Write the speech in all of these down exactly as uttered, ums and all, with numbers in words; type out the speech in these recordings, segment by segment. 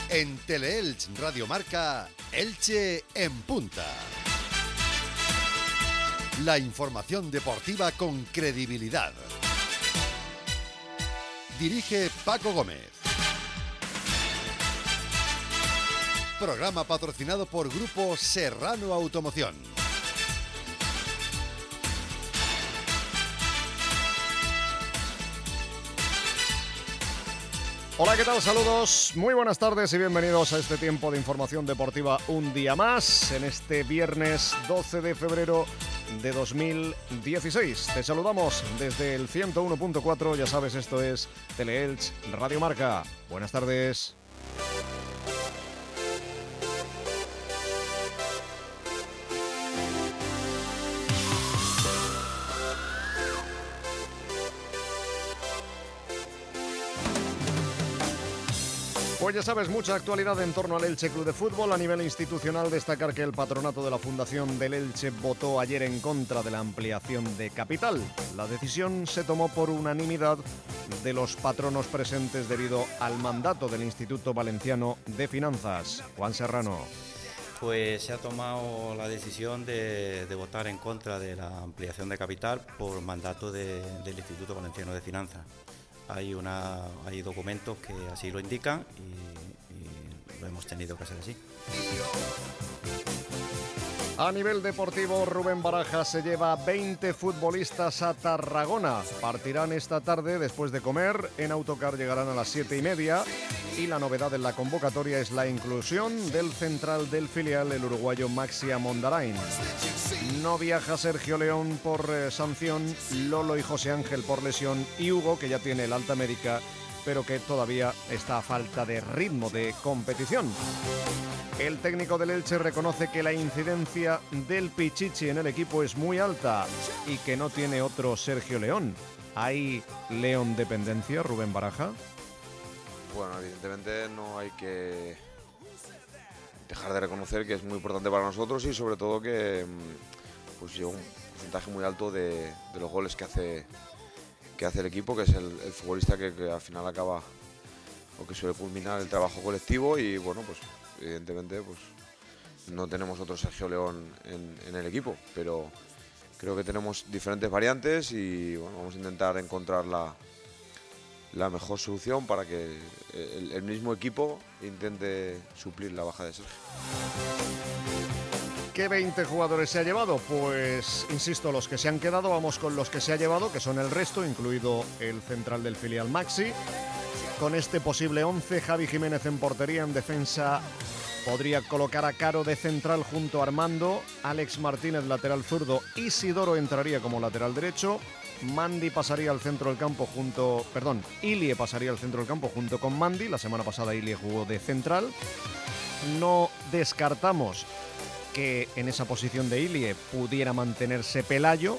En Teleelch Radio Marca, Elche en punta. La información deportiva con credibilidad. Dirige Paco Gómez. Programa patrocinado por Grupo Serrano Automoción. Hola, ¿qué tal? Saludos, muy buenas tardes y bienvenidos a este tiempo de información deportiva un día más, en este viernes doce de febrero de dos mil dieciséis. Te saludamos desde el ciento uno punto cuatro, ya sabes, esto es Teleelch Radio Marca. Buenas tardes. Pues ya sabes, mucha actualidad en torno al Elche Club de Fútbol. A nivel institucional, destacar que el patronato de la Fundación del Elche votó ayer en contra de la ampliación de capital. La decisión se tomó por unanimidad de los patronos presentes debido al mandato del Instituto Valenciano de Finanzas. Juan Serrano. Pues se ha tomado la decisión de, de votar en contra de la ampliación de capital por mandato de, del Instituto Valenciano de Finanzas. Hay, una, hay documentos que así lo indican y, y lo hemos tenido que hacer así. A nivel deportivo, Rubén Baraja se lleva veinte futbolistas a Tarragona. Partirán esta tarde después de comer. En autocar llegarán a las siete y media. Y la novedad en la convocatoria es la inclusión del central del filial, el uruguayo Maxi Amondarain. No viaja Sergio León por eh, sanción, Lolo y José Ángel por lesión y Hugo, que ya tiene el alta médica, pero que todavía está a falta de ritmo de competición. El técnico del Elche reconoce que la incidencia del Pichichi en el equipo es muy alta y que no tiene otro Sergio León. ¿Hay León dependencia, Rubén Baraja? Bueno, evidentemente no hay que dejar de reconocer que es muy importante para nosotros y sobre todo que pues lleva un porcentaje muy alto de, de los goles que hace que hace el equipo, que es el, el futbolista que, que al final acaba o que suele culminar el trabajo colectivo y bueno, pues evidentemente pues no tenemos otro Sergio León en, en el equipo, pero creo que tenemos diferentes variantes y bueno, vamos a intentar encontrar la la mejor solución para que el, el mismo equipo intente suplir la baja de Sergio. ¿Qué veinte jugadores se ha llevado? Pues, insisto, los que se han quedado, vamos con los que se ha llevado, que son el resto, incluido el central del filial Maxi. Con este posible once, Javi Jiménez en portería, en defensa podría colocar a Caro de central junto a Armando, Alex Martínez lateral zurdo, Isidoro entraría como lateral derecho, Mandy pasaría al centro del campo junto, perdón, Ilie pasaría al centro del campo junto con Mandy. La semana pasada Ilie jugó de central. No descartamos que en esa posición de Ilie pudiera mantenerse Pelayo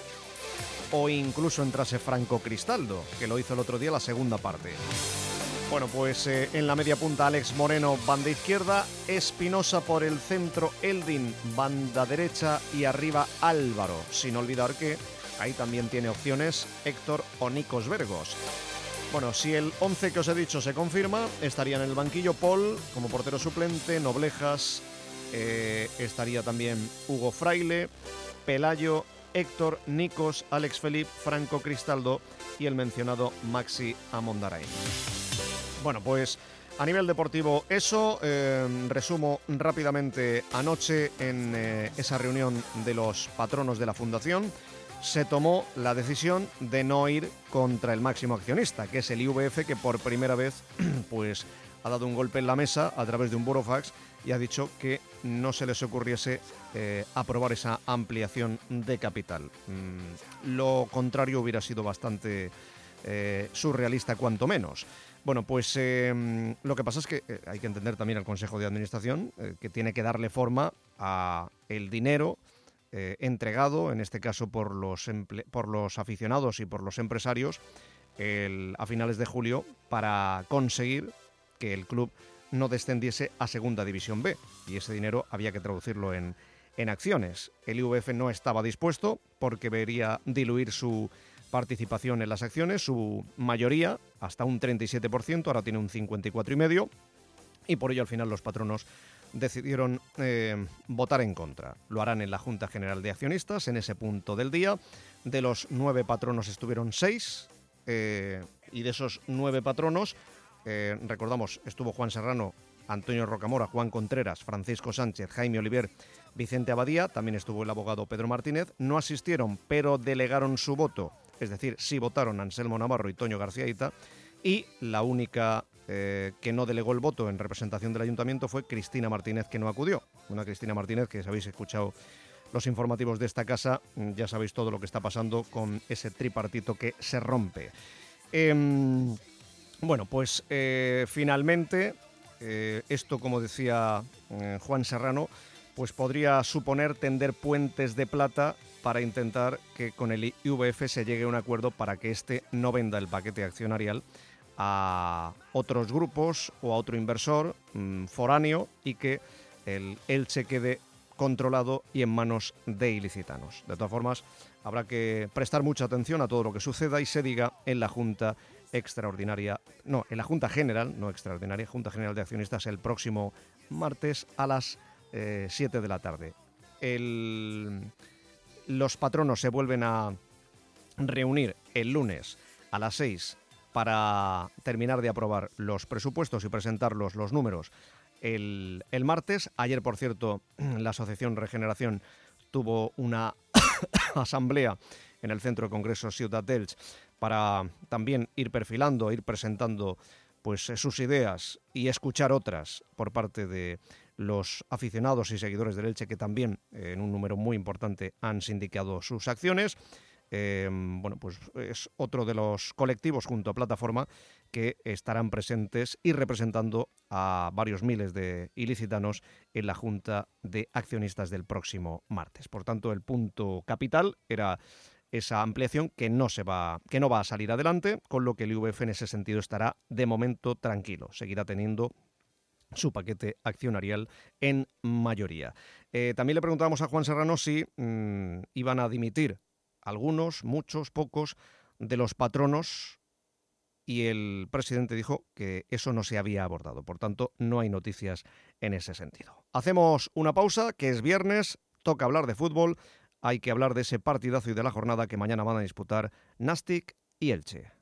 o incluso entrase Franco Cristaldo, que lo hizo el otro día la segunda parte. Bueno, pues eh, en la media punta Alex Moreno, banda izquierda, Espinosa por el centro, Eldin, banda derecha y arriba Álvaro, sin olvidar que ahí también tiene opciones Héctor o Nikos Vergos. Bueno, si el once que os he dicho se confirma, estaría en el banquillo Paul como portero suplente, Noblejas, eh, estaría también Hugo Fraile, Pelayo, Héctor, Nikos, Alex Felip, Franco Cristaldo y el mencionado Maxi Amondarain. Bueno, pues a nivel deportivo eso, eh, resumo rápidamente anoche en eh, esa reunión de los patronos de la Fundación. Se tomó la decisión de no ir contra el máximo accionista, que es el I V F, que por primera vez pues ha dado un golpe en la mesa a través de un burofax y ha dicho que no se les ocurriese eh, aprobar esa ampliación de capital. Mm, lo contrario hubiera sido bastante eh, surrealista, cuanto menos. Bueno, pues eh, lo que pasa es que eh, hay que entender también al Consejo de Administración eh, que tiene que darle forma a el dinero Eh, entregado, en este caso por los, emple- por los aficionados y por los empresarios, el, a finales de julio, para conseguir que el club no descendiese a Segunda División B. Y ese dinero había que traducirlo en, en acciones. El I V F no estaba dispuesto porque vería diluir su participación en las acciones, su mayoría, hasta un treinta y siete por ciento, ahora tiene un cincuenta y cuatro coma cinco por ciento. y por ello al final los patronos decidieron eh, votar en contra. Lo harán en la Junta General de Accionistas en ese punto del día. De los nueve patronos estuvieron seis eh, y de esos nueve patronos, eh, recordamos, estuvo Juan Serrano, Antonio Rocamora, Juan Contreras, Francisco Sánchez, Jaime Oliver, Vicente Abadía, también estuvo el abogado Pedro Martínez. No asistieron, pero delegaron su voto, es decir, sí votaron Anselmo Navarro y Toño García Hita, y la única eh, que no delegó el voto en representación del ayuntamiento fue Cristina Martínez, que no acudió. Una Cristina Martínez que, si habéis escuchado los informativos de esta casa, ya sabéis todo lo que está pasando con ese tripartito que se rompe. Eh, bueno, pues eh, finalmente, eh, esto, como decía eh, Juan Serrano, pues podría suponer tender puentes de plata para intentar que con el I V F se llegue a un acuerdo para que este no venda el paquete accionarial a otros grupos o a otro inversor mmm, foráneo, y que el Elche quede controlado y en manos de ilicitanos. De todas formas, habrá que prestar mucha atención a todo lo que suceda y se diga en la Junta Extraordinaria, no, en la Junta General, no extraordinaria, Junta General de Accionistas el próximo martes a las eh, siete de la tarde. El, los patronos se vuelven a reunir el lunes a las seis para terminar de aprobar los presupuestos y presentarlos, los números, el, el martes. Ayer, por cierto, la Asociación Regeneración tuvo una asamblea en el Centro de Congresos Ciutat d'Elx para también ir perfilando, ir presentando pues sus ideas y escuchar otras por parte de los aficionados y seguidores del Elche, que también eh, en un número muy importante han sindicado sus acciones. Eh, bueno, pues es otro de los colectivos junto a Plataforma que estarán presentes y representando a varios miles de ilicitanos en la Junta de Accionistas del próximo martes. Por tanto, el punto capital era esa ampliación que no se va, que no va a salir adelante, con lo que el I V F en ese sentido estará de momento tranquilo, seguirá teniendo su paquete accionarial en mayoría. Eh, también le preguntábamos a Juan Serrano si mmm, iban a dimitir algunos, muchos, pocos de los patronos, y el presidente dijo que eso no se había abordado. Por tanto, no hay noticias en ese sentido. Hacemos una pausa, que es viernes, toca hablar de fútbol, hay que hablar de ese partidazo y de la jornada que mañana van a disputar Nastic y Elche.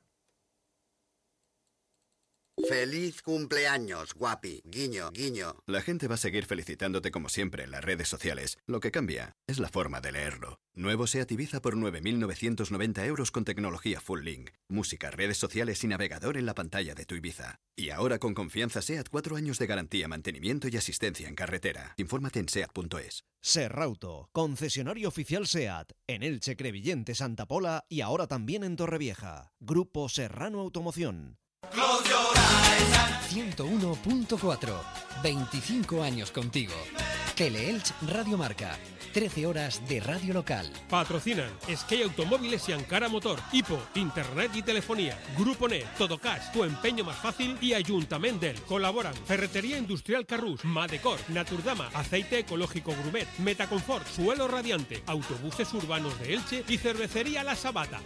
¡Feliz cumpleaños, guapi! Guiño, guiño. La gente va a seguir felicitándote como siempre en las redes sociales. Lo que cambia es la forma de leerlo. Nuevo SEAT Ibiza por nueve mil novecientos noventa euros con tecnología Full Link. Música, redes sociales y navegador en la pantalla de tu Ibiza. Y ahora con confianza SEAT, cuatro años de garantía, mantenimiento y asistencia en carretera. Infórmate en seat punto es. Serrauto, concesionario oficial SEAT, en Elche, Crevillente, Santa Pola y ahora también en Torrevieja. Grupo Serrano Automoción. ciento uno punto cuatro. veinticinco años contigo. Teleelch Radio Marca. trece horas de radio local. Patrocinan Sky Automóviles y Ankara Motor, Hipo, Internet y Telefonía, Grupo Net, Todo Cash, Tu Empeño Más Fácil y Ayuntament del. Colaboran Ferretería Industrial Carrús, Madecor, Naturdama, Aceite Ecológico Grumet, Metaconfort, Suelo Radiante, Autobuses Urbanos de Elche y Cervecería La Sabata.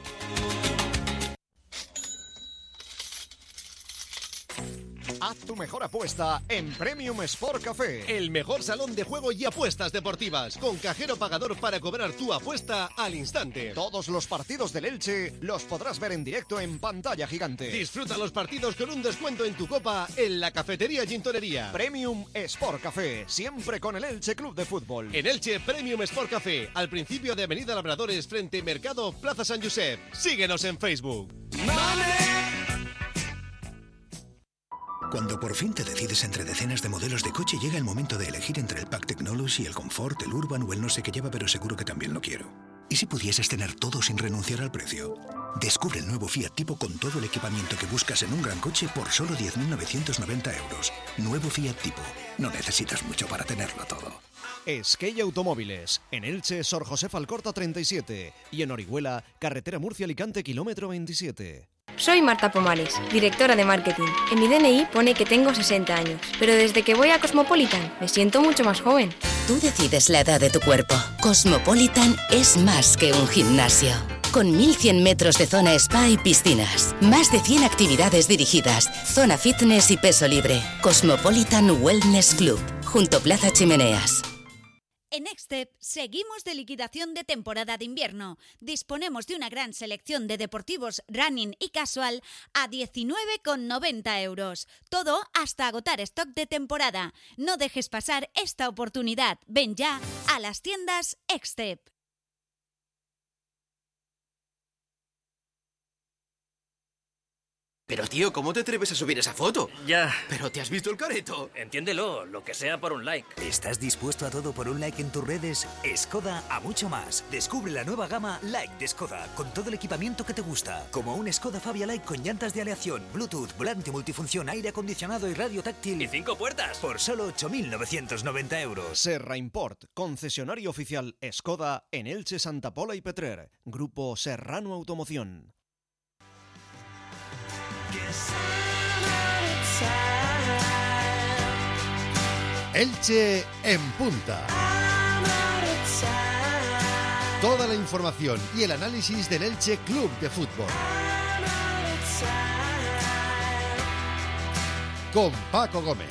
Haz tu mejor apuesta en Premium Sport Café. El mejor salón de juego y apuestas deportivas, con cajero pagador para cobrar tu apuesta al instante. Todos los partidos del Elche los podrás ver en directo en pantalla gigante. Disfruta los partidos con un descuento en tu copa en la cafetería Gintonería. Premium Sport Café, siempre con el Elche Club de Fútbol. En Elche, Premium Sport Café, al principio de Avenida Labradores, frente Mercado Plaza San Josep. Síguenos en Facebook. ¡Mane! Cuando por fin te decides entre decenas de modelos de coche, llega el momento de elegir entre el Pack Technology, el Comfort, el Urban o el no sé qué lleva, pero seguro que también lo quiero. ¿Y si pudieses tener todo sin renunciar al precio? Descubre el nuevo Fiat Tipo con todo el equipamiento que buscas en un gran coche por solo diez mil novecientos noventa euros. Nuevo Fiat Tipo. No necesitas mucho para tenerlo todo. Sky Automóviles, en Elche, Sor José Alcorta treinta y siete y en Orihuela, carretera Murcia-Alicante, kilómetro veintisiete. Soy Marta Pomares, directora de marketing. En mi D N I pone que tengo sesenta años, pero desde que voy a Cosmopolitan me siento mucho más joven. Tú decides la edad de tu cuerpo. Cosmopolitan es más que un gimnasio. con mil cien metros de zona spa y piscinas. Más de cien actividades dirigidas, zona fitness y peso libre. Cosmopolitan Wellness Club, junto Plaza Chimeneas. En Extep seguimos de liquidación de temporada de invierno. Disponemos de una gran selección de deportivos running y casual a diecinueve con noventa euros. Todo hasta agotar stock de temporada. No dejes pasar esta oportunidad. Ven ya a las tiendas Extep. Pero tío, ¿cómo te atreves a subir esa foto? Ya. ¿Pero te has visto el careto? Entiéndelo, lo que sea por un like. ¿Estás dispuesto a todo por un like en tus redes? Skoda a mucho más. Descubre la nueva gama Like de Skoda, con todo el equipamiento que te gusta. Como un Skoda Fabia Like con llantas de aleación, Bluetooth, volante multifunción, aire acondicionado y radio táctil. ¿Y cinco puertas? Por solo ocho mil novecientos noventa euros. Serra Import, concesionario oficial Skoda en Elche, Santa Pola y Petrer. Grupo Serrano Automoción. Elche en punta. Toda la información y el análisis del Elche Club de Fútbol. Con Paco Gómez.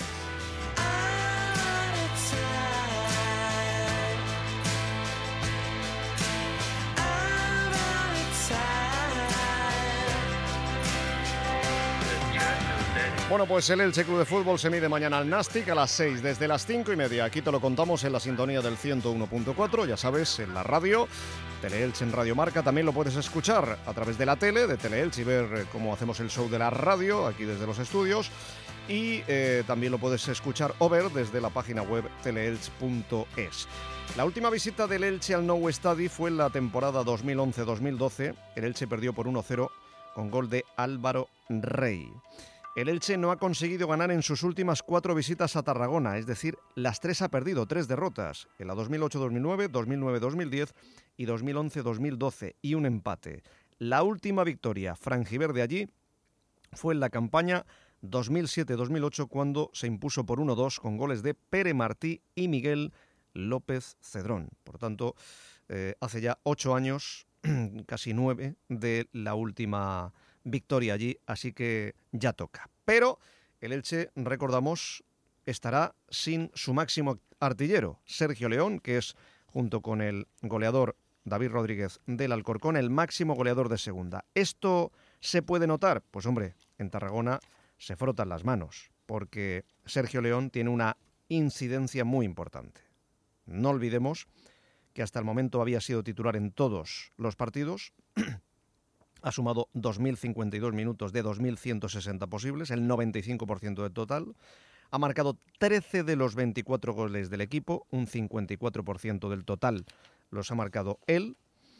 Bueno, pues el Elche Club de Fútbol se mide mañana al Nastic a las seis, desde las cinco y media. Aquí te lo contamos en la sintonía del ciento uno punto cuatro, ya sabes, en la radio, Teleelche en Radio Marca. También lo puedes escuchar a través de la tele, de Teleelche, y ver cómo hacemos el show de la radio, aquí desde los estudios. Y eh, también lo puedes escuchar o ver desde la página web teleelche punto es. La última visita del Elche al Nou Estadi fue en la temporada dos mil once dos mil doce. El Elche perdió por uno cero con gol de Álvaro Rey. El Elche no ha conseguido ganar en sus últimas cuatro visitas a Tarragona, es decir, las tres ha perdido, tres derrotas, en la dos mil ocho dos mil nueve, dos mil nueve dos mil diez y dos mil once dos mil doce, y un empate. La última victoria franjiverde allí fue en la campaña dos mil siete dos mil ocho, cuando se impuso por uno dos con goles de Pere Martí y Miguel López Cedrón. Por tanto, eh, hace ya ocho años, casi nueve, de la última victoria allí, así que ya toca. Pero el Elche, recordamos, estará sin su máximo artillero, Sergio León, que es, junto con el goleador David Rodríguez del Alcorcón, el máximo goleador de segunda. ¿Esto se puede notar? Pues hombre, en Tarragona se frotan las manos, porque Sergio León tiene una incidencia muy importante. No olvidemos que hasta el momento había sido titular en todos los partidos. Ha sumado dos mil cincuenta y dos minutos de dos mil ciento sesenta posibles, el noventa y cinco por ciento del total. Ha marcado trece de los veinticuatro goles del equipo, un cincuenta y cuatro por ciento del total los ha marcado él.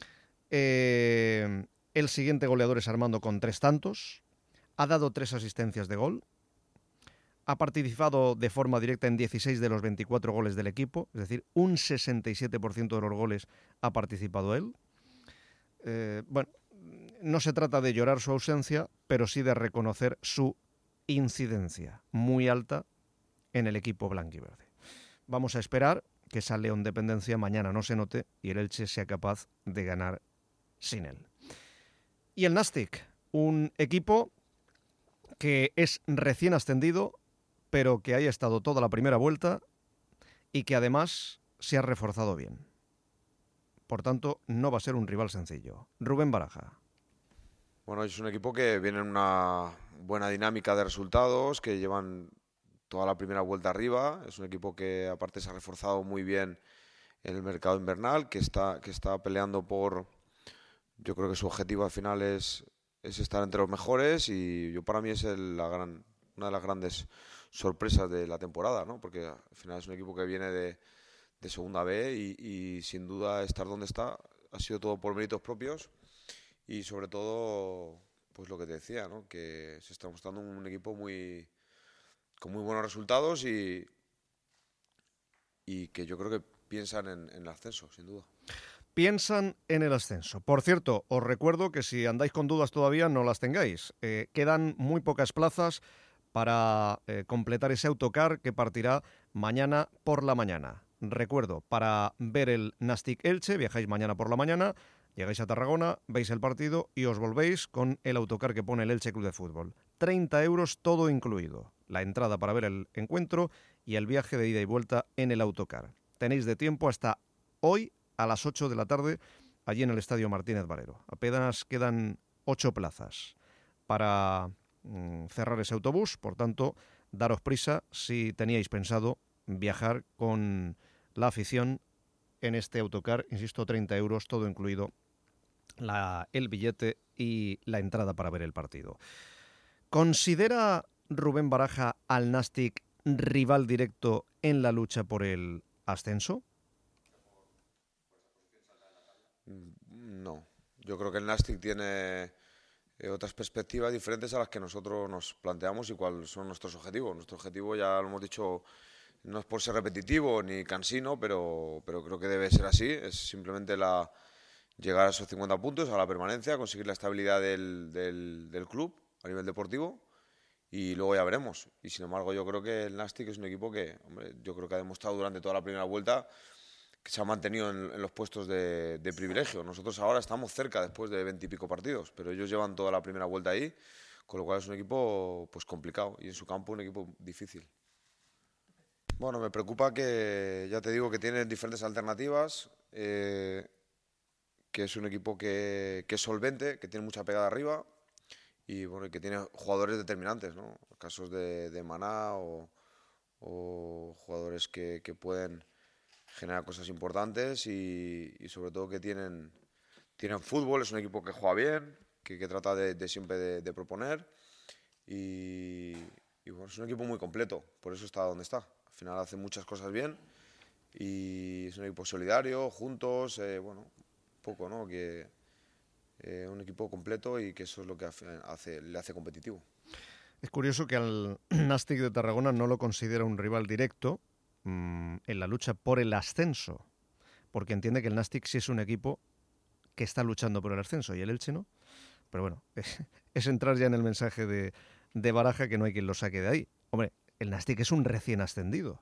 Eh, el siguiente goleador es Armando con tres tantos. Ha dado tres asistencias de gol. Ha participado de forma directa en dieciséis de los veinticuatro goles del equipo, es decir, un sesenta y siete por ciento de los goles ha participado él. Eh, bueno, no se trata de llorar su ausencia, pero sí de reconocer su incidencia muy alta en el equipo blanquiverde. Vamos a esperar que esa León dependencia mañana no se note y el Elche sea capaz de ganar sin él. Y el Nastic, un equipo que es recién ascendido, pero que haya estado toda la primera vuelta y que además se ha reforzado bien. Por tanto, no va a ser un rival sencillo. Rubén Baraja. Bueno, es un equipo que viene en una buena dinámica de resultados, que llevan toda la primera vuelta arriba. Es un equipo que aparte se ha reforzado muy bien en el mercado invernal, que está, que está peleando por... Yo creo que su objetivo al final es, es estar entre los mejores, y yo para mí es el, la gran, una de las grandes sorpresas de la temporada, ¿no? Porque al final es un equipo que viene de, de Segunda B y, y sin duda estar donde está ha sido todo por méritos propios. Y sobre todo, pues lo que te decía, ¿no? Que se está mostrando un equipo muy con muy buenos resultados y, y que yo creo que piensan en, en el ascenso, sin duda. Piensan en el ascenso. Por cierto, os recuerdo que si andáis con dudas todavía, no las tengáis. Eh, quedan muy pocas plazas para eh, completar ese autocar que partirá mañana por la mañana. Recuerdo, para ver el Nastic Elche, viajáis mañana por la mañana, Llegáis a Tarragona, veis el partido y os volvéis con el autocar que pone el Elche Club de Fútbol. treinta euros todo incluido. La entrada para ver el encuentro y el viaje de ida y vuelta en el autocar. Tenéis de tiempo hasta hoy a las ocho de la tarde allí en el Estadio Martínez Valero. Apenas quedan ocho plazas para mm, cerrar ese autobús. Por tanto, daros prisa si teníais pensado viajar con la afición en este autocar. Insisto, treinta euros todo incluido. La, el billete y la entrada para ver el partido. ¿Considera Rubén Baraja al Nastic rival directo en la lucha por el ascenso? No, yo creo que el Nastic tiene eh, otras perspectivas diferentes a las que nosotros nos planteamos y cuáles son nuestros objetivos. Nuestro objetivo, ya lo hemos dicho, no es por ser repetitivo ni cansino, pero, pero creo que debe ser así. Es simplemente la llegar a esos cincuenta puntos, a la permanencia, conseguir la estabilidad del, del, del club a nivel deportivo y luego ya veremos. Y sin embargo yo creo que el Nastic es un equipo que, hombre, yo creo que ha demostrado durante toda la primera vuelta que se ha mantenido en, en los puestos de, de privilegio. Nosotros ahora estamos cerca después de veintipico partidos, pero ellos llevan toda la primera vuelta ahí, con lo cual es un equipo pues complicado y en su campo un equipo difícil. Bueno, me preocupa que, ya te digo, que tiene diferentes alternativas, eh, que es un equipo que, que es solvente, que tiene mucha pegada arriba y bueno, que tiene jugadores determinantes, ¿no? Casos de, de Maná o, o jugadores que, que pueden generar cosas importantes y, y sobre todo que tienen, tienen fútbol. Es un equipo que juega bien, que, que trata de, de siempre de, de proponer y, y bueno, es un equipo muy completo, por eso está donde está. Al final hace muchas cosas bien y es un equipo solidario, juntos, eh, bueno, poco, ¿no? Que eh, un equipo completo y que eso es lo que hace, hace, le hace competitivo. Es curioso que al Nastic de Tarragona no lo considera un rival directo mmm, en la lucha por el ascenso, porque entiende que el Nastic sí es un equipo que está luchando por el ascenso y el Elche no. Pero bueno, es, es entrar ya en el mensaje de, de Baraja, que no hay quien lo saque de ahí. Hombre, el Nastic es un recién ascendido.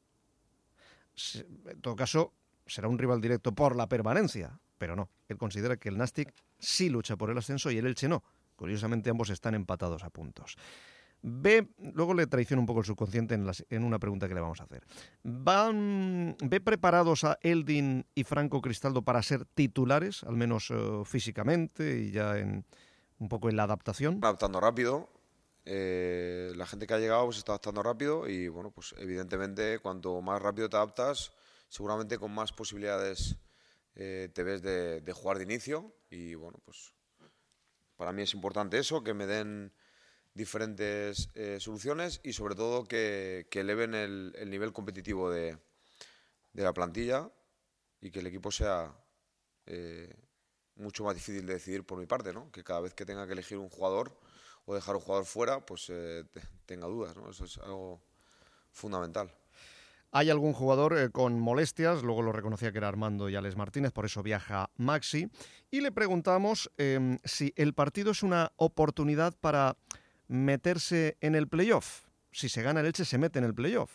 En todo caso, será un rival directo por la permanencia, pero no. Él considera que el Nastic sí lucha por el ascenso y el Elche no. Curiosamente, ambos están empatados a puntos. Ve, luego le traiciona un poco el subconsciente en, las, en una pregunta que le vamos a hacer. ¿Van, ¿Ve preparados a Eldin y Franco Cristaldo para ser titulares, al menos uh, físicamente y ya en un poco en la adaptación? Adaptando rápido. Eh, la gente que ha llegado pues, se está adaptando rápido y bueno, pues evidentemente cuanto más rápido te adaptas, seguramente con más posibilidades eh, te ves de, de jugar de inicio y bueno, pues para mí es importante eso, que me den diferentes eh, soluciones y sobre todo que, que eleven el, el nivel competitivo de, de la plantilla y que el equipo sea eh, mucho más difícil de decidir por mi parte, ¿no? Que cada vez que tenga que elegir un jugador o dejar un jugador fuera, pues eh, tenga dudas, ¿no? Eso es algo fundamental. Hay algún jugador eh, con molestias, luego lo reconocía que era Armando y Alex Martínez, por eso viaja Maxi, y le preguntamos eh, si el partido es una oportunidad para meterse en el playoff. Si se gana el Elche, se mete en el playoff.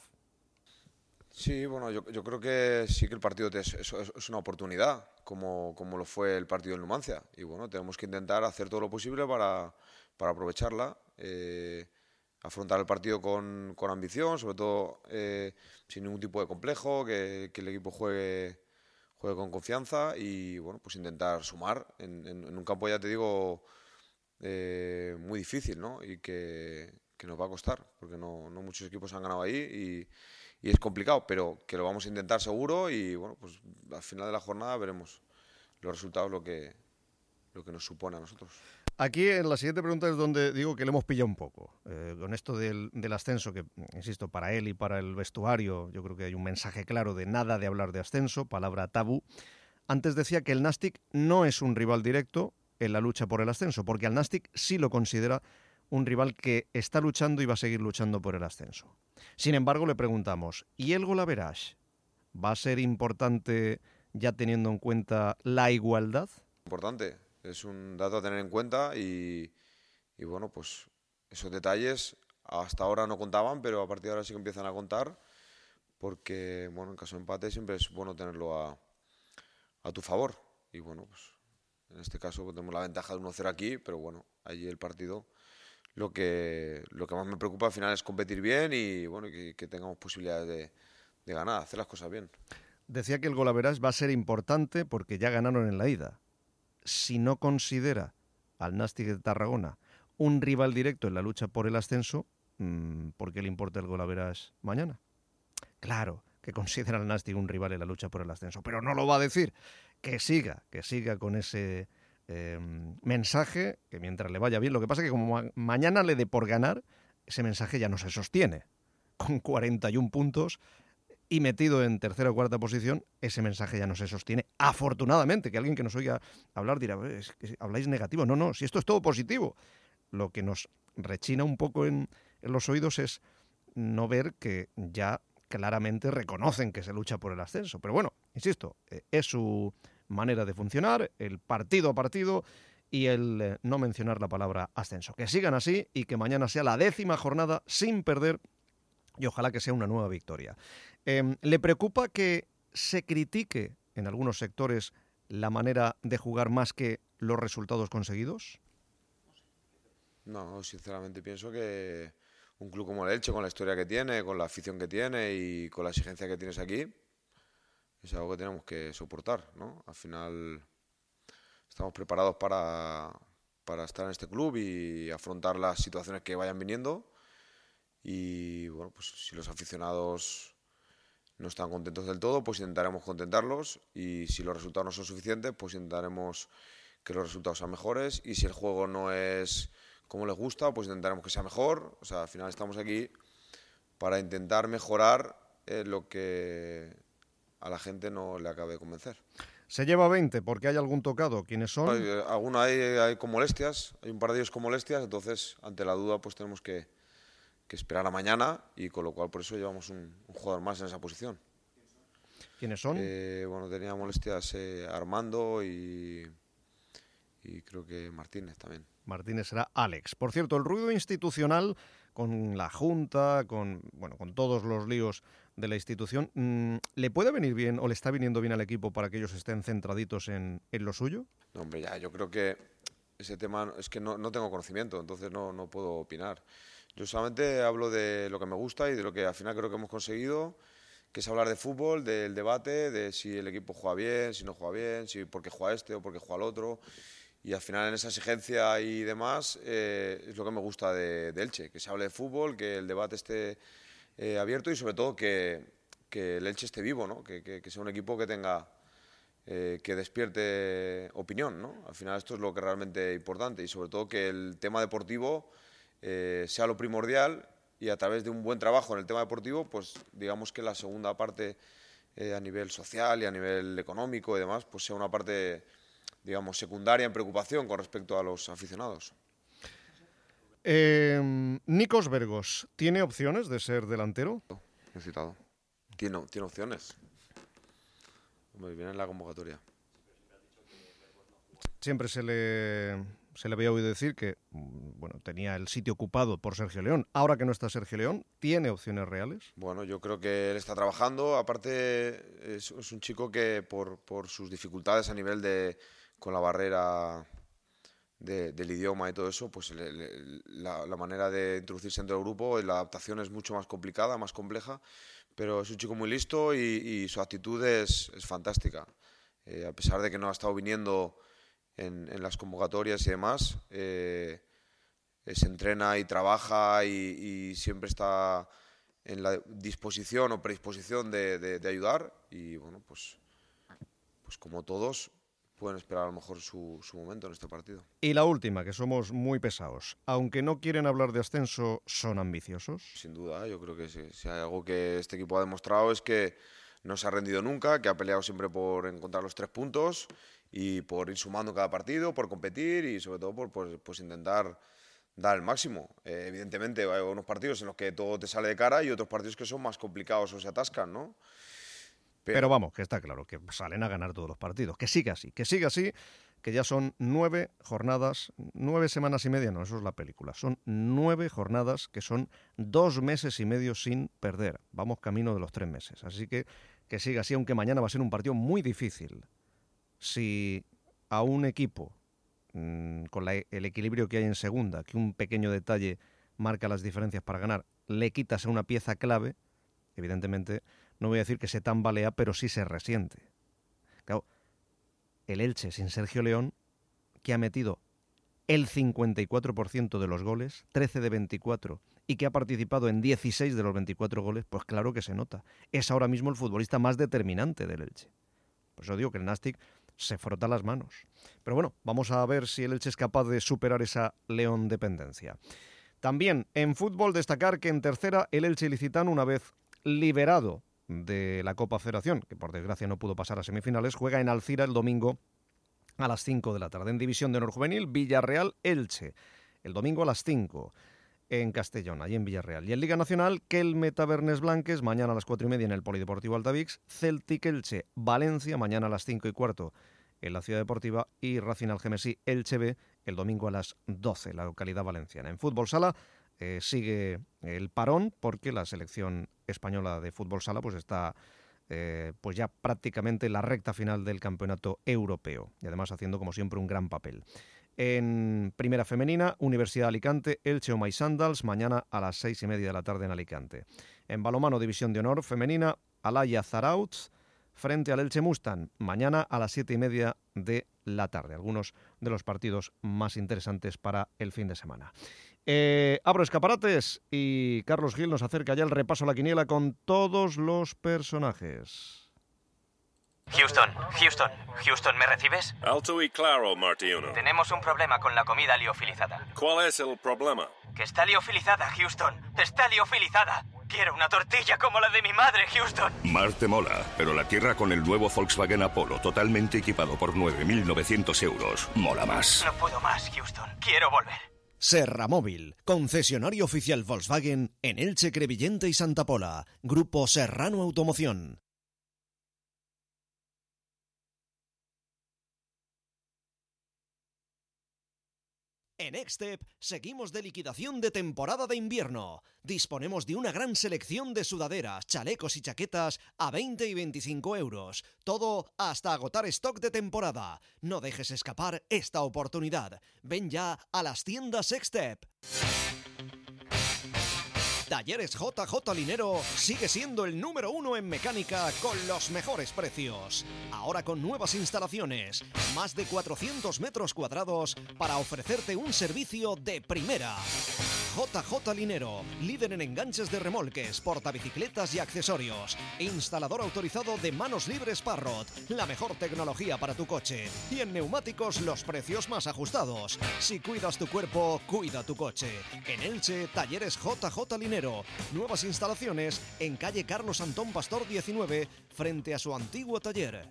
Sí, bueno, yo, yo creo que sí que el partido es, es, es una oportunidad, como, como lo fue el partido en Numancia, y bueno, tenemos que intentar hacer todo lo posible para, para aprovecharla, eh, afrontar el partido con, con ambición, sobre todo eh, sin ningún tipo de complejo, que, que el equipo juegue, juegue con confianza y bueno, pues intentar sumar en, en, en un campo, ya te digo, eh, muy difícil, ¿no? Y que, que nos va a costar, porque no, no muchos equipos han ganado ahí y, y es complicado, pero que lo vamos a intentar seguro y bueno, pues al final de la jornada veremos los resultados, lo que, lo que nos supone a nosotros. Aquí en la siguiente pregunta es donde digo que le hemos pillado un poco. Eh, con esto del, del ascenso, que insisto, para él y para el vestuario, yo creo que hay un mensaje claro de nada de hablar de ascenso, palabra tabú. Antes decía que el Nastic no es un rival directo en la lucha por el ascenso, porque al Nastic sí lo considera un rival que está luchando y va a seguir luchando por el ascenso. Sin embargo, le preguntamos, ¿y el golaveraje va a ser importante ya teniendo en cuenta la igualdad? Importante. Es un dato a tener en cuenta y, y bueno, pues esos detalles hasta ahora no contaban, pero a partir de ahora sí que empiezan a contar porque, bueno, en caso de empate siempre es bueno tenerlo a, a tu favor y bueno, pues En este caso pues, tenemos la ventaja de uno cero aquí, pero bueno, allí el partido lo que, lo que más me preocupa al final es competir bien y bueno, que, que tengamos posibilidades de, de ganar, hacer las cosas bien. Decía que el golaveras va a ser importante porque ya ganaron en la ida. Si no considera al Nàstic de Tarragona un rival directo en la lucha por el ascenso, ¿por qué le importa el golaveras mañana? Claro que considera al Nàstic un rival en la lucha por el ascenso, pero no lo va a decir. Que siga, que siga con ese eh, mensaje, que mientras le vaya bien. Lo que pasa es que como ma- mañana le dé por ganar, ese mensaje ya no se sostiene. Con cuarenta y un puntos y metido en tercera o cuarta posición, ese mensaje ya no se sostiene. Afortunadamente, que alguien que nos oiga hablar dirá, es que habláis negativo. No, no, si esto es todo positivo. Lo que nos rechina un poco en, en los oídos es no ver que ya claramente reconocen que se lucha por el ascenso. Pero bueno, insisto, eh, es su manera de funcionar, el partido a partido y el eh, no mencionar la palabra ascenso. Que sigan así y que mañana sea la décima jornada sin perder y ojalá que sea una nueva victoria. Eh, ¿Le preocupa que se critique en algunos sectores la manera de jugar más que los resultados conseguidos? No, sinceramente pienso que un club como el Elche, con la historia que tiene, con la afición que tiene y con la exigencia que tienes aquí, es algo que tenemos que soportar, ¿no? Al final estamos preparados para, para estar en este club y afrontar las situaciones que vayan viniendo. Y bueno, pues si los aficionados no están contentos del todo, pues intentaremos contentarlos, y si los resultados no son suficientes, pues intentaremos que los resultados sean mejores, y si el juego no es como les gusta, pues intentaremos que sea mejor. O sea, al final estamos aquí para intentar mejorar eh, lo que a la gente no le acabe de convencer. Se lleva veinte porque hay algún tocado. ¿Quiénes son? Hay, alguno hay, hay con molestias, hay un par de ellos con molestias, entonces ante la duda pues tenemos que, que esperar a mañana, y con lo cual por eso llevamos un, un jugador más en esa posición. ¿Quiénes son? Eh, bueno, tenía molestias eh, Armando y, y creo que Martínez también. Martínez será Alex. Por cierto, el ruido institucional con la Junta, con bueno, con todos los líos de la institución, ¿le puede venir bien o le está viniendo bien al equipo para que ellos estén centraditos en, en lo suyo? No, hombre, ya, yo creo que ese tema es que no, no tengo conocimiento, entonces no, no puedo opinar. Yo solamente hablo de lo que me gusta y de lo que al final creo que hemos conseguido, que es hablar de fútbol, del debate, de si el equipo juega bien, si no juega bien, si por qué juega este o por qué juega el otro. Y al final en esa exigencia y demás eh, es lo que me gusta de, de Elche, que se hable de fútbol, que el debate esté eh, abierto y sobre todo que, que el Elche esté vivo, ¿no? que, que, que sea un equipo que tenga, eh, que despierte opinión, ¿no? Al final esto es lo que es realmente importante, y sobre todo que el tema deportivo eh, sea lo primordial, y a través de un buen trabajo en el tema deportivo, pues digamos que la segunda parte eh, a nivel social y a nivel económico y demás, pues sea una parte, digamos, secundaria en preocupación con respecto a los aficionados. Eh, Nikos Vergos, ¿tiene opciones de ser delantero? Necesitado. Tiene, tiene opciones. Me viene en la convocatoria. Siempre se le, se le había oído decir que bueno, tenía el sitio ocupado por Sergio León. Ahora que no está Sergio León, ¿tiene opciones reales? Bueno, yo creo que él está trabajando. Aparte, es, es un chico que por, por sus dificultades a nivel de con la barrera de, del idioma y todo eso, pues le, le, la, la manera de introducirse dentro del grupo, la adaptación es mucho más complicada, más compleja, pero es un chico muy listo y, y su actitud es, es fantástica. Eh, a pesar de que no ha estado viniendo en, en las convocatorias y demás, eh, se entrena y trabaja y, y siempre está en la disposición o predisposición de, de, de ayudar, y bueno, pues, pues como todos pueden esperar a lo mejor su, su momento en este partido. Y la última, que somos muy pesados. Aunque no quieren hablar de ascenso, ¿son ambiciosos? Sin duda, yo creo que sí. Si hay algo que este equipo ha demostrado es que no se ha rendido nunca, que ha peleado siempre por encontrar los tres puntos y por ir sumando cada partido, por competir y sobre todo por pues, pues intentar dar el máximo. Eh, evidentemente hay unos partidos en los que todo te sale de cara y otros partidos que son más complicados o se atascan, ¿no? Pero, Pero vamos, que está claro, que salen a ganar todos los partidos. Que siga así, que siga así, que ya son nueve jornadas, nueve semanas y media, no, eso es la película. Son nueve jornadas que son dos meses y medio sin perder. Vamos camino de los tres meses. Así que que siga así, aunque mañana va a ser un partido muy difícil. Si a un equipo mmm, con la, el equilibrio que hay en segunda, que un pequeño detalle marca las diferencias para ganar, le quitas a una pieza clave, evidentemente no voy a decir que se tambalea, pero sí se resiente. Claro, el Elche sin Sergio León, que ha metido el cincuenta y cuatro por ciento de los goles, trece de veinticuatro, y que ha participado en dieciséis de los veinticuatro goles, pues claro que se nota. Es ahora mismo el futbolista más determinante del Elche. Por eso digo que el Nastic se frota las manos. Pero bueno, vamos a ver si el Elche es capaz de superar esa León dependencia. También en fútbol destacar que en tercera el Elche ilicitano, una vez liberado de la Copa Federación, que por desgracia no pudo pasar a semifinales, juega en Alcira el domingo a las cinco de la tarde. En División de Honor Juvenil, Villarreal-Elche, el domingo a las cinco en Castellón, allí en Villarreal. Y en Liga Nacional, Kelme Tabernes Blanques, mañana a las cuatro y media en el Polideportivo Altavix, Celtic-Elche, Valencia, mañana a las cinco y cuarto en la Ciudad Deportiva, y Racing Algemesí Elche B, el domingo a las doce, en la localidad valenciana. En Fútbol Sala eh, sigue el parón, porque la selección española de Fútbol Sala pues está eh, pues ya prácticamente en la recta final del campeonato europeo, y además haciendo como siempre un gran papel. En primera femenina, Universidad de Alicante, Elche Omay Sandals, mañana a las seis y media de la tarde en Alicante. En balonmano, División de Honor femenina, Alaya Zarauts frente al Elche Mustang, mañana a las siete y media de la tarde. Algunos de los partidos más interesantes para el fin de semana. Eh, abro escaparates y Carlos Gil nos acerca ya el repaso a la quiniela con todos los personajes. Houston, Houston, Houston, ¿me recibes? Alto y claro, Martiuno. Tenemos un problema con la comida liofilizada. ¿Cuál es el problema? Que está liofilizada, Houston. Está liofilizada. Quiero una tortilla como la de mi madre, Houston. Marte mola, pero la tierra con el nuevo Volkswagen Apollo, totalmente equipado por nueve mil novecientos euros, mola más. No puedo más, Houston. Quiero volver. Serra Móvil, concesionario oficial Volkswagen en Elche, Crevillente y Santa Pola. Grupo Serrano Automoción. En Extep seguimos de liquidación de temporada de invierno. Disponemos de una gran selección de sudaderas, chalecos y chaquetas a veinte y veinticinco euros. Todo hasta agotar stock de temporada. No dejes escapar esta oportunidad. Ven ya a las tiendas Extep. Talleres J J Linero sigue siendo el número uno en mecánica con los mejores precios. Ahora con nuevas instalaciones, más de cuatrocientos metros cuadrados para ofrecerte un servicio de primera. J J Linero, líder en enganches de remolques, portabicicletas y accesorios. Instalador autorizado de manos libres Parrot, la mejor tecnología para tu coche. Y en neumáticos los precios más ajustados. Si cuidas tu cuerpo, cuida tu coche. En Elche, Talleres J J Linero. Nuevas instalaciones en calle Carlos Antón Pastor diecinueve, frente a su antiguo taller.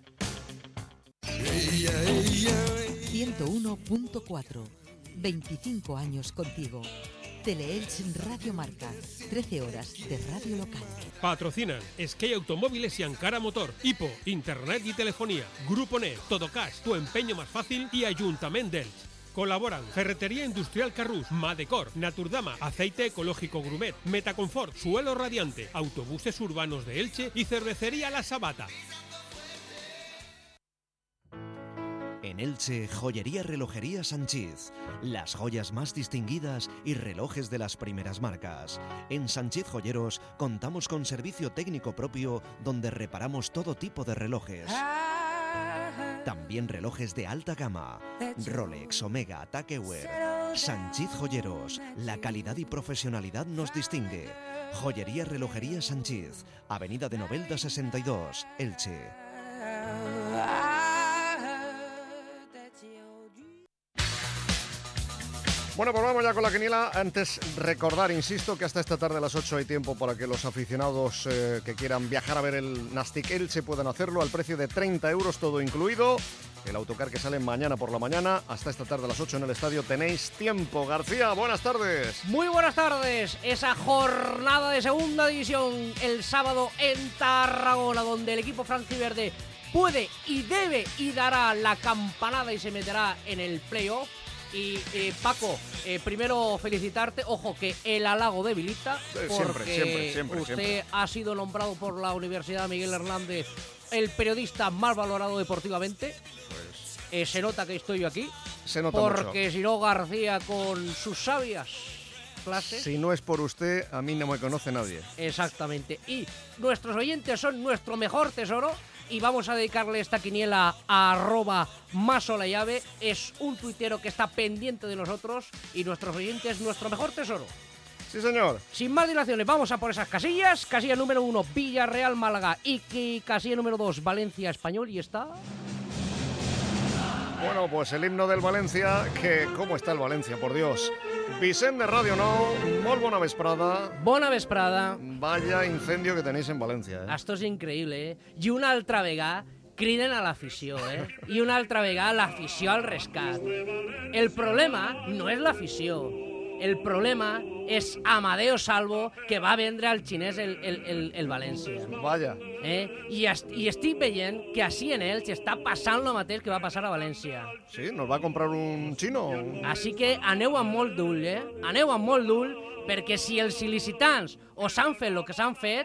ciento uno punto cuatro. veinticinco años contigo. Teleelch Radio Marca, trece horas de radio local. Patrocinan Sky Automóviles y Ankara Motor, Hipo, Internet y Telefonía, Grupo Net, Todocash, Tu Empeño Más Fácil y Ayuntamiento de Elche. Colaboran Ferretería Industrial Carrús, Madecor, Naturdama, Aceite Ecológico Grumet, Metaconfort, Suelo Radiante, Autobuses Urbanos de Elche y Cervecería La Sabata. En Elche, Joyería Relojería Sanchiz. Las joyas más distinguidas y relojes de las primeras marcas. En Sanchiz Joyeros contamos con servicio técnico propio donde reparamos todo tipo de relojes. También relojes de alta gama. Rolex, Omega, Tag Heuer. Sanchiz Joyeros. La calidad y profesionalidad nos distingue. Joyería Relojería Sanchiz. Avenida de Novelda sesenta y dos, Elche. Bueno, pues vamos ya con la quiniela. Antes recordar, insisto, que hasta esta tarde a las ocho hay tiempo para que los aficionados eh, que quieran viajar a ver el Nastic Elche puedan hacerlo al precio de treinta euros, todo incluido. El autocar que sale mañana por la mañana, hasta esta tarde a las ocho en el estadio tenéis tiempo. García, buenas tardes. Muy buenas tardes. Esa jornada de segunda división el sábado en Tarragona, donde el equipo franjiverde puede y debe y dará la campanada y se meterá en el playoff. Y eh, Paco, eh, primero felicitarte, ojo que el halago debilita, porque siempre, siempre, siempre, usted siempre. ha sido nombrado por la Universidad Miguel Hernández el periodista más valorado deportivamente. Pues eh, se nota que estoy yo aquí. Se nota Porque mucho. si no, García con sus sabias clases. Si no es por usted, a mí no me conoce nadie. Exactamente. Y nuestros oyentes son nuestro mejor tesoro. Y vamos a dedicarle esta quiniela a arroba masolallave. Es un tuitero que está pendiente de nosotros. Y nuestros oyentes, nuestro mejor tesoro. Sí, señor. Sin más dilaciones, vamos a por esas casillas. Casilla número uno, Villarreal, Málaga. Y que casilla número dos, Valencia, Español. Y está... Bueno, pues el himno del Valencia, que ¿cómo está el Valencia, por Dios? Vicent de Radio Nou, molt bona vesprada. Bona vesprada. Vaya incendio que tenéis en Valencia, eh? Esto és increïble, eh? I una altra vegada criden a l'afició, eh? I una altra vegada l'afició al rescat. El problema no és l'afició. El problema és Amadeo Salvo, que va vendre al xinès el, el, el, el València. Vaya. Eh? I, est I estic veient que així en Elx està passant el mateix que va passar a València. Sí, nos va a comprar un chino. Així que aneu amb molt d'ull, eh? Aneu amb molt d'ull, perquè si els il·licitants us han fet el que s'han fet,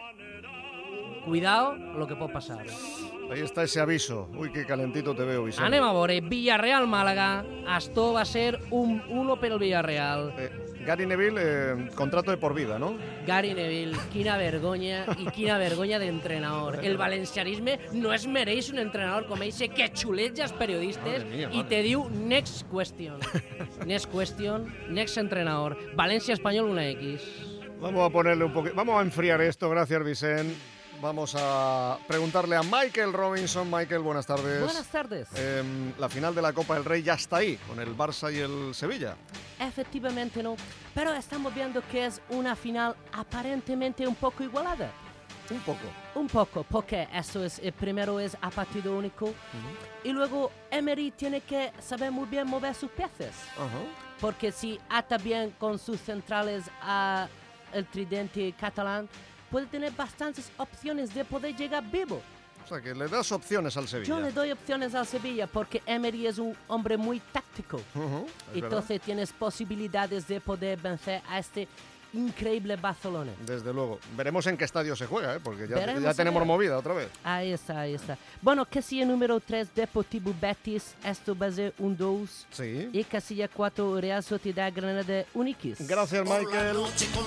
cuidao lo que pot passar. Ahí está ese aviso. Uy, qué calentito te veo, Vicente. Anem a veure, Villarreal-Málaga. Esto va a ser un uno per el Villarreal. Eh, Gary Neville, eh, contrato de por vida, ¿no? Gary Neville, quina vergonya i quina vergonya d'entrenador. El valencianisme no es mereix un entrenador com ell que xuleja els periodistes mía, i te diu next question. Next question, next entrenador. València-Espanyol una X. Vamos a ponerle un poquito... Vamos a enfriar esto, gracias, Vicente. Vamos a preguntarle a Michael Robinson. Michael, buenas tardes. Buenas tardes. Eh, la final de la Copa del Rey ya está ahí, con el Barça y el Sevilla. Efectivamente no, pero estamos viendo que es una final aparentemente un poco igualada. Un poco. Un poco, porque eso es, el primero es a partido único, uh-huh. Y luego Emery tiene que saber muy bien mover sus piezas, uh-huh. Porque si ata bien con sus centrales a el tridente catalán, puede tener bastantes opciones de poder llegar vivo. O sea, que le das opciones al Sevilla. Yo le doy opciones al Sevilla porque Emery es un hombre muy táctico. Uh-huh, Entonces verdad. Tienes posibilidades de poder vencer a este increíble Barcelona. Desde luego. Veremos en qué estadio se juega, ¿eh? Porque ya, Veremos ya tenemos a ver. movida otra vez. Ahí está, ahí está. Bueno, casilla número tres, Deportivo Betis. Esto va a ser un dos. Sí. Y casilla cuatro, Real Sociedad Granada, un X. Gracias, Michael.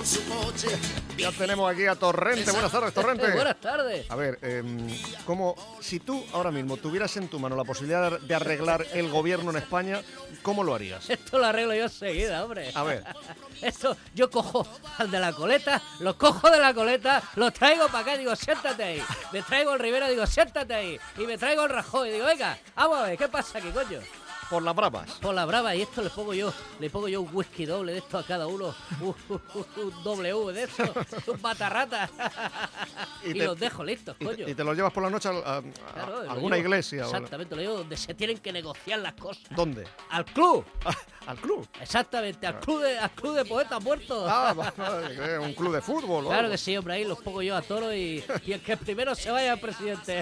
Ya tenemos aquí a Torrente. Buenas tardes, Torrente. Buenas tardes. A ver, eh, como si tú ahora mismo tuvieras en tu mano la posibilidad de arreglar el gobierno en España, ¿cómo lo harías? Esto lo arreglo yo enseguida, hombre. A ver. Esto, yo cojo al de la coleta, lo cojo de la coleta, lo traigo para acá y digo, siéntate ahí. Me traigo al Rivera y digo, siéntate ahí. Y me traigo al Rajoy y digo, venga, vamos a ver, ¿qué pasa aquí, coño? Por las bravas. Por las bravas, y esto le pongo yo, le pongo yo un whisky doble de esto a cada uno, un, un, un W de eso, un batarrata. Y, y te, los dejo listos, y coño. Te, y te los llevas por la noche a, a, claro, a alguna llevo, iglesia. Exactamente, lo llevo donde se tienen que negociar las cosas. ¿Dónde? Al club. ¿Al club? Exactamente, al club de, al club de poetas muertos. Ah, vale, un club de fútbol. Claro algo. Que sí, hombre, ahí los pongo yo a toro y, y el que primero se vaya al presidente.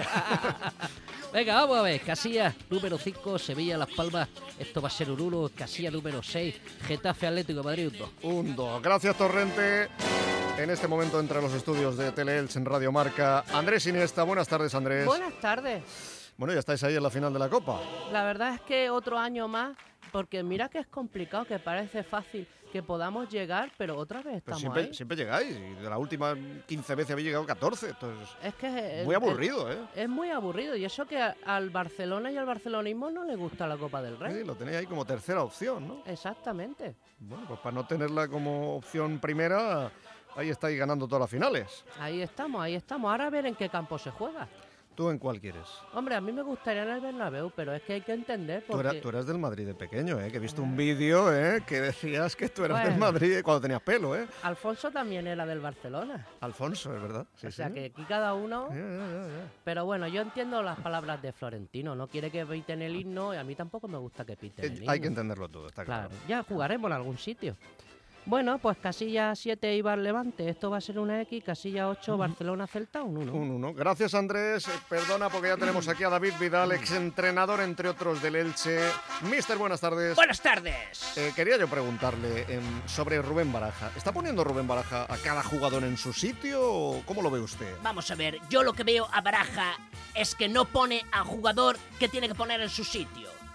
Venga, vamos a ver, casilla número cinco, Sevilla, Las Palmas, esto va a ser un uno, casilla número seis, Getafe Atlético de Madrid, un dos. Un dos. Gracias, Torrente. En este momento entre los estudios de Teleelch en Radio Marca, Andrés Iniesta. Buenas tardes, Andrés. Buenas tardes. Bueno, ya estáis ahí en la final de la Copa. La verdad es que otro año más, porque mira que es complicado, que parece fácil que podamos llegar, pero otra vez estamos siempre, ahí. Siempre llegáis, y de las últimas quince veces habéis llegado catorce. Entonces, es que es muy aburrido, es, ¿eh? Es muy aburrido, y eso que al Barcelona y al barcelonismo no le gusta la Copa del Rey. Sí, lo tenéis ahí como tercera opción, ¿no? Exactamente. Bueno, pues para no tenerla como opción primera, ahí estáis ganando todas las finales. Ahí estamos, ahí estamos. Ahora a ver en qué campo se juega. ¿Tú en cuál quieres? Hombre, a mí me gustaría en el Bernabéu, pero es que hay que entender porque... Tú, eras, tú eras del Madrid de pequeño, ¿eh? Que he visto un vídeo, ¿eh? Que decías que tú eras bueno, del Madrid cuando tenías pelo, ¿eh? Alfonso también era del Barcelona. Alfonso, es verdad. Sí, o sea, sí. que aquí cada uno... Ya, ya, ya, ya. Pero bueno, yo entiendo las palabras de Florentino. No quiere que piten el himno y a mí tampoco me gusta que piten el himno. Hay que entenderlo todo, está claro. Claro, ya jugaremos en algún sitio. Bueno, pues casilla siete Eibar Levante, esto va a ser una X, casilla ocho uh-huh. Barcelona Celta, un uno. Un uno. Gracias, Andrés. Eh, perdona porque ya tenemos aquí a David Vidal, exentrenador entre otros del Elche. Mister, buenas tardes. Buenas tardes. Eh, quería yo preguntarle eh, sobre Rubén Baraja. ¿Está poniendo Rubén Baraja a cada jugador en su sitio o cómo lo ve usted? Vamos a ver, yo lo que veo a Baraja es que no pone al jugador que tiene que poner en su sitio.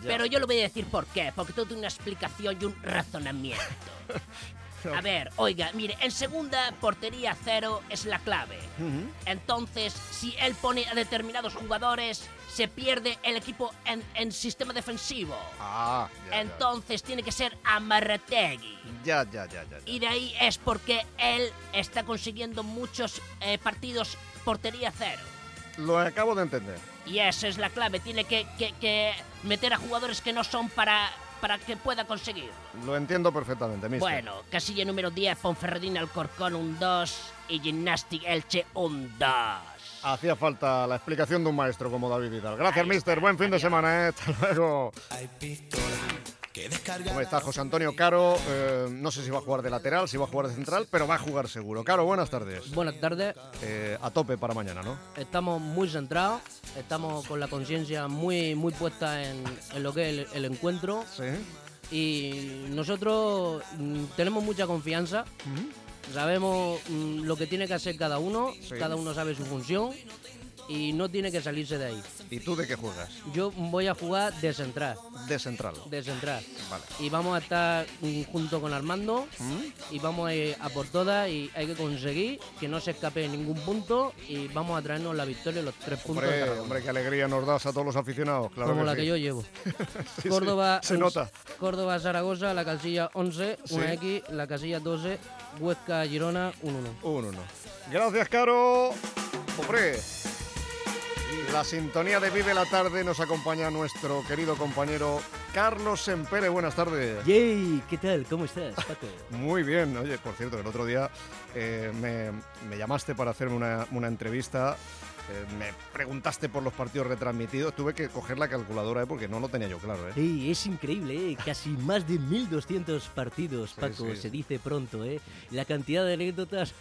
Pero yo le voy a decir por qué, porque todo tiene una explicación y un razonamiento. A ver, oiga, mire, en segunda, portería cero es la clave. Uh-huh. Entonces, si él pone a determinados jugadores, se pierde el equipo en, en sistema defensivo. Ah, ya, Entonces, tiene que ser Amarrategui. Ya, ya, ya, ya. ya. Y de ahí es porque él está consiguiendo muchos eh, partidos portería cero. Lo acabo de entender. Y esa es la clave, tiene que, que, que meter a jugadores que no son para... para que pueda conseguir. Lo entiendo perfectamente, mister. Bueno, casilla número diez, Ponferradina Alcorcón un dos y Gymnastic Elche un dos. Hacía falta la explicación de un maestro como David Vidal. Gracias, mister. Buen fin de semana, ¿eh? Hasta luego. ¿Cómo está José Antonio Caro? Eh, no sé si va a jugar de lateral, si va a jugar de central, pero va a jugar seguro. Caro, buenas tardes. Buenas tardes. Eh, a tope para mañana, ¿no? Estamos muy centrados, estamos con la conciencia muy, muy puesta en, en lo que es el, el encuentro. Sí. Y nosotros mm, tenemos mucha confianza. Uh-huh. Sabemos mm, lo que tiene que hacer cada uno, sí. Cada uno sabe su función. Y no tiene que salirse de ahí. ¿Y tú de qué juegas? Yo voy a jugar de central. De central. De central. Vale. Y vamos a estar mm, junto con Armando ¿Mm? Y vamos a ir a por todas y hay que conseguir que no se escape ningún punto y vamos a traernos la victoria y los tres puntos. Hombre, de hombre, qué alegría nos das a todos los aficionados. Claro Como que la sí. que yo llevo. sí, Córdoba, sí, se nota. Córdoba, Zaragoza, la casilla once, sí. Una X, la casilla doce, Huesca, Girona, un uno. un uno. Gracias, Caro. Hombre. La sintonía de Vive la Tarde nos acompaña nuestro querido compañero Carlos Sempere. Buenas tardes. Yay, ¿qué tal? ¿Cómo estás, Paco? Muy bien. Oye, por cierto, el otro día eh, me, me llamaste para hacerme una, una entrevista. Eh, me preguntaste por los partidos retransmitidos. Tuve que coger la calculadora, ¿eh? Porque no lo tenía yo claro. ¿eh? Sí, es increíble, ¿eh? Casi más de mil doscientos partidos, Paco. Sí, sí. Se dice pronto, ¿eh? La cantidad de anécdotas...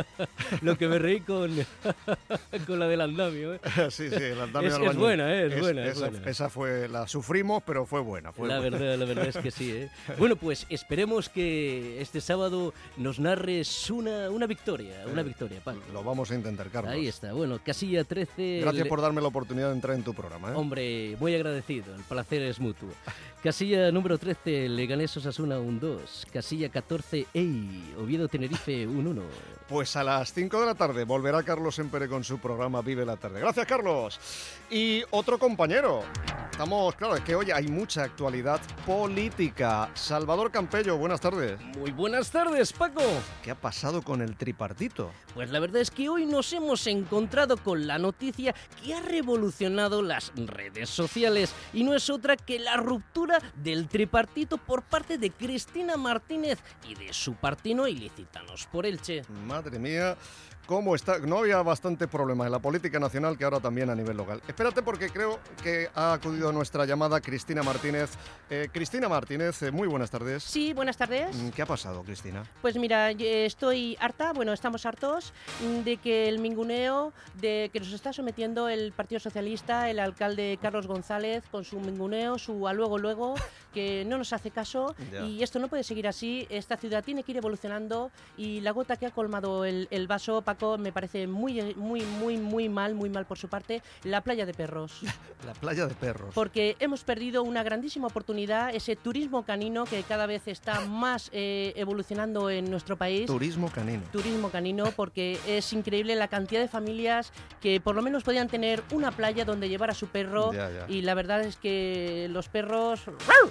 Lo que me reí con, con la del andamio, ¿eh? Sí, sí, el andamio es, del es buena, ¿eh? Es, es buena, esa, es buena. Esa fue, la sufrimos, pero fue buena. Fue la buena. verdad, la verdad es que sí, ¿eh? Bueno, pues esperemos que este sábado nos narres una, una victoria, una victoria, Paco. Lo vamos a intentar, Carlos. Ahí está, bueno, casilla trece... Gracias le... por darme la oportunidad de entrar en tu programa, ¿eh? Hombre, muy agradecido, el placer es mutuo. Casilla número trece, Leganés Osasuna un dos. Casilla catorce, ey, Oviedo Tenerife un uno. Pues a las cinco de la tarde volverá Carlos Sempere con su programa Vive la Tarde. Gracias, Carlos. Y otro compañero. Estamos, claro, es que hoy hay mucha actualidad política. Salvador Campello, buenas tardes. Muy buenas tardes, Paco. ¿Qué ha pasado con el tripartito? Pues la verdad es que hoy nos hemos encontrado con la noticia que ha revolucionado las redes sociales y no es otra que la ruptura del tripartito por parte de Cristina Martínez y de su partido Ilicitanos por Elche. Madre mía, cómo está. No había bastante problema en la política nacional que ahora también a nivel local. Espérate porque creo que ha acudido a nuestra llamada Cristina Martínez. Eh, Cristina Martínez, eh, muy buenas tardes. Sí, buenas tardes. ¿Qué ha pasado, Cristina? Pues mira, estoy harta, bueno, estamos hartos de que el minguneo de que nos está sometiendo el Partido Socialista, el alcalde Carlos González, con su minguneo, su a luego luego, que no nos hace caso. Ya. Y esto no puede seguir así. Esta ciudad tiene que ir evolucionando y la gota que ha colmado el, el vaso, Paco, me parece muy, muy, muy, muy mal, muy mal por su parte, la playa de perros. La playa de perros. Porque hemos perdido una grandísima oportunidad, ese turismo canino que cada vez está más eh, evolucionando en nuestro país. Turismo canino. Turismo canino, porque es increíble la cantidad de familias que por lo menos podían tener una playa donde llevar a su perro. Ya, ya. Y la verdad es que los perros...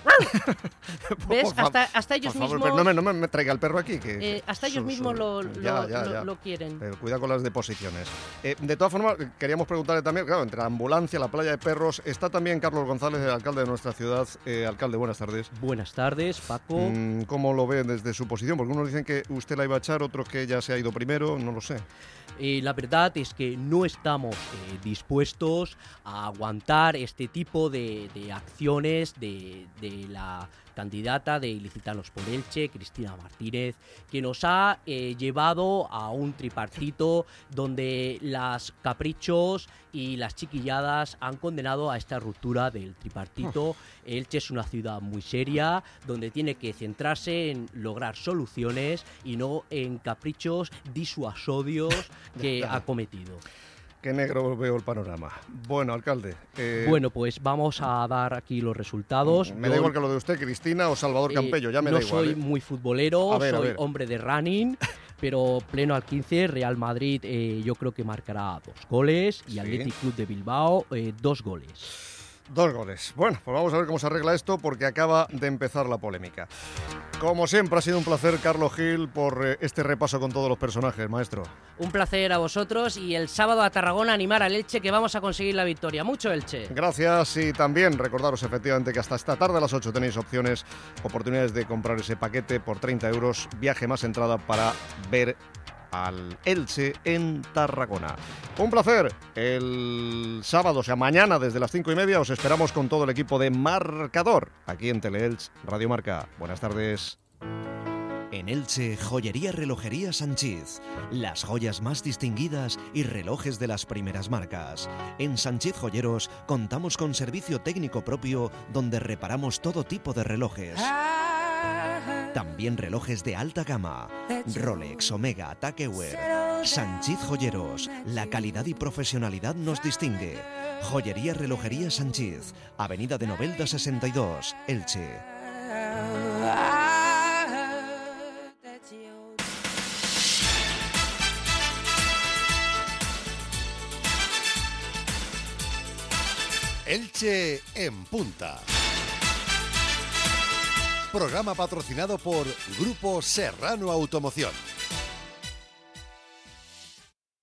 ¿Ves? Hasta, hasta ellos por favor, mismos... No me, no me traiga el perro aquí. Que, eh, hasta ellos su, mismos su, lo, ya, lo, ya, lo, ya. lo quieren. Pero cuida con las deposiciones. Eh, de todas formas, queríamos preguntarle también, claro, entre la ambulancia, la playa de perros, está también Carlos González, el alcalde de nuestra ciudad. Eh, alcalde, buenas tardes. Buenas tardes, Paco. Mm, ¿Cómo lo ve desde su posición? Porque unos dicen que usted la iba a echar, otros que ya se ha ido primero, no lo sé. Eh, la verdad es que no estamos eh, dispuestos a aguantar este tipo de, de acciones de, de la candidata de Ilicitanos por Elche, Cristina Martínez, que nos ha eh, llevado a un tripartito donde las caprichos y las chiquilladas han condenado a esta ruptura del tripartito. Elche es una ciudad muy seria, donde tiene que centrarse en lograr soluciones y no en caprichos disuasorios que ha cometido. Qué negro veo el panorama. Bueno, alcalde. Eh, bueno, pues vamos a dar aquí los resultados. Me Yo, da igual que lo de usted, Cristina o Salvador eh, Campello, ya me no da igual. soy ¿eh? muy futbolero, A ver, a soy ver. hombre de running, pero pleno al quince, Real Madrid eh, yo creo que marcará dos goles y Sí. Athletic Club de Bilbao eh, dos goles. Dos goles. Bueno, pues vamos a ver cómo se arregla esto porque acaba de empezar la polémica. Como siempre, ha sido un placer, Carlos Gil, por eh, este repaso con todos los personajes, maestro. Un placer a vosotros y el sábado a Tarragona animar al Elche que vamos a conseguir la victoria. Mucho Elche. Gracias y también recordaros efectivamente que hasta esta tarde a las ocho tenéis opciones, oportunidades de comprar ese paquete por treinta euros, viaje más entrada para ver al Elche en Tarragona. Un placer. El sábado, o sea, mañana desde las cinco y media os esperamos con todo el equipo de Marcador aquí en Teleelch Radio Marca. Buenas tardes. En Elche, Joyería Relojería Sanchiz. Las joyas más distinguidas y relojes de las primeras marcas. En Sanchiz Joyeros contamos con servicio técnico propio donde reparamos todo tipo de relojes. También relojes de alta gama. Rolex, Omega, Tag Heuer. Sanchiz Joyeros. La calidad y profesionalidad nos distingue. Joyería Relojería Sanchiz. Avenida de Novelda sesenta y dos, Elche. Elche en punta. Programa patrocinado por Grupo Serrano Automoción.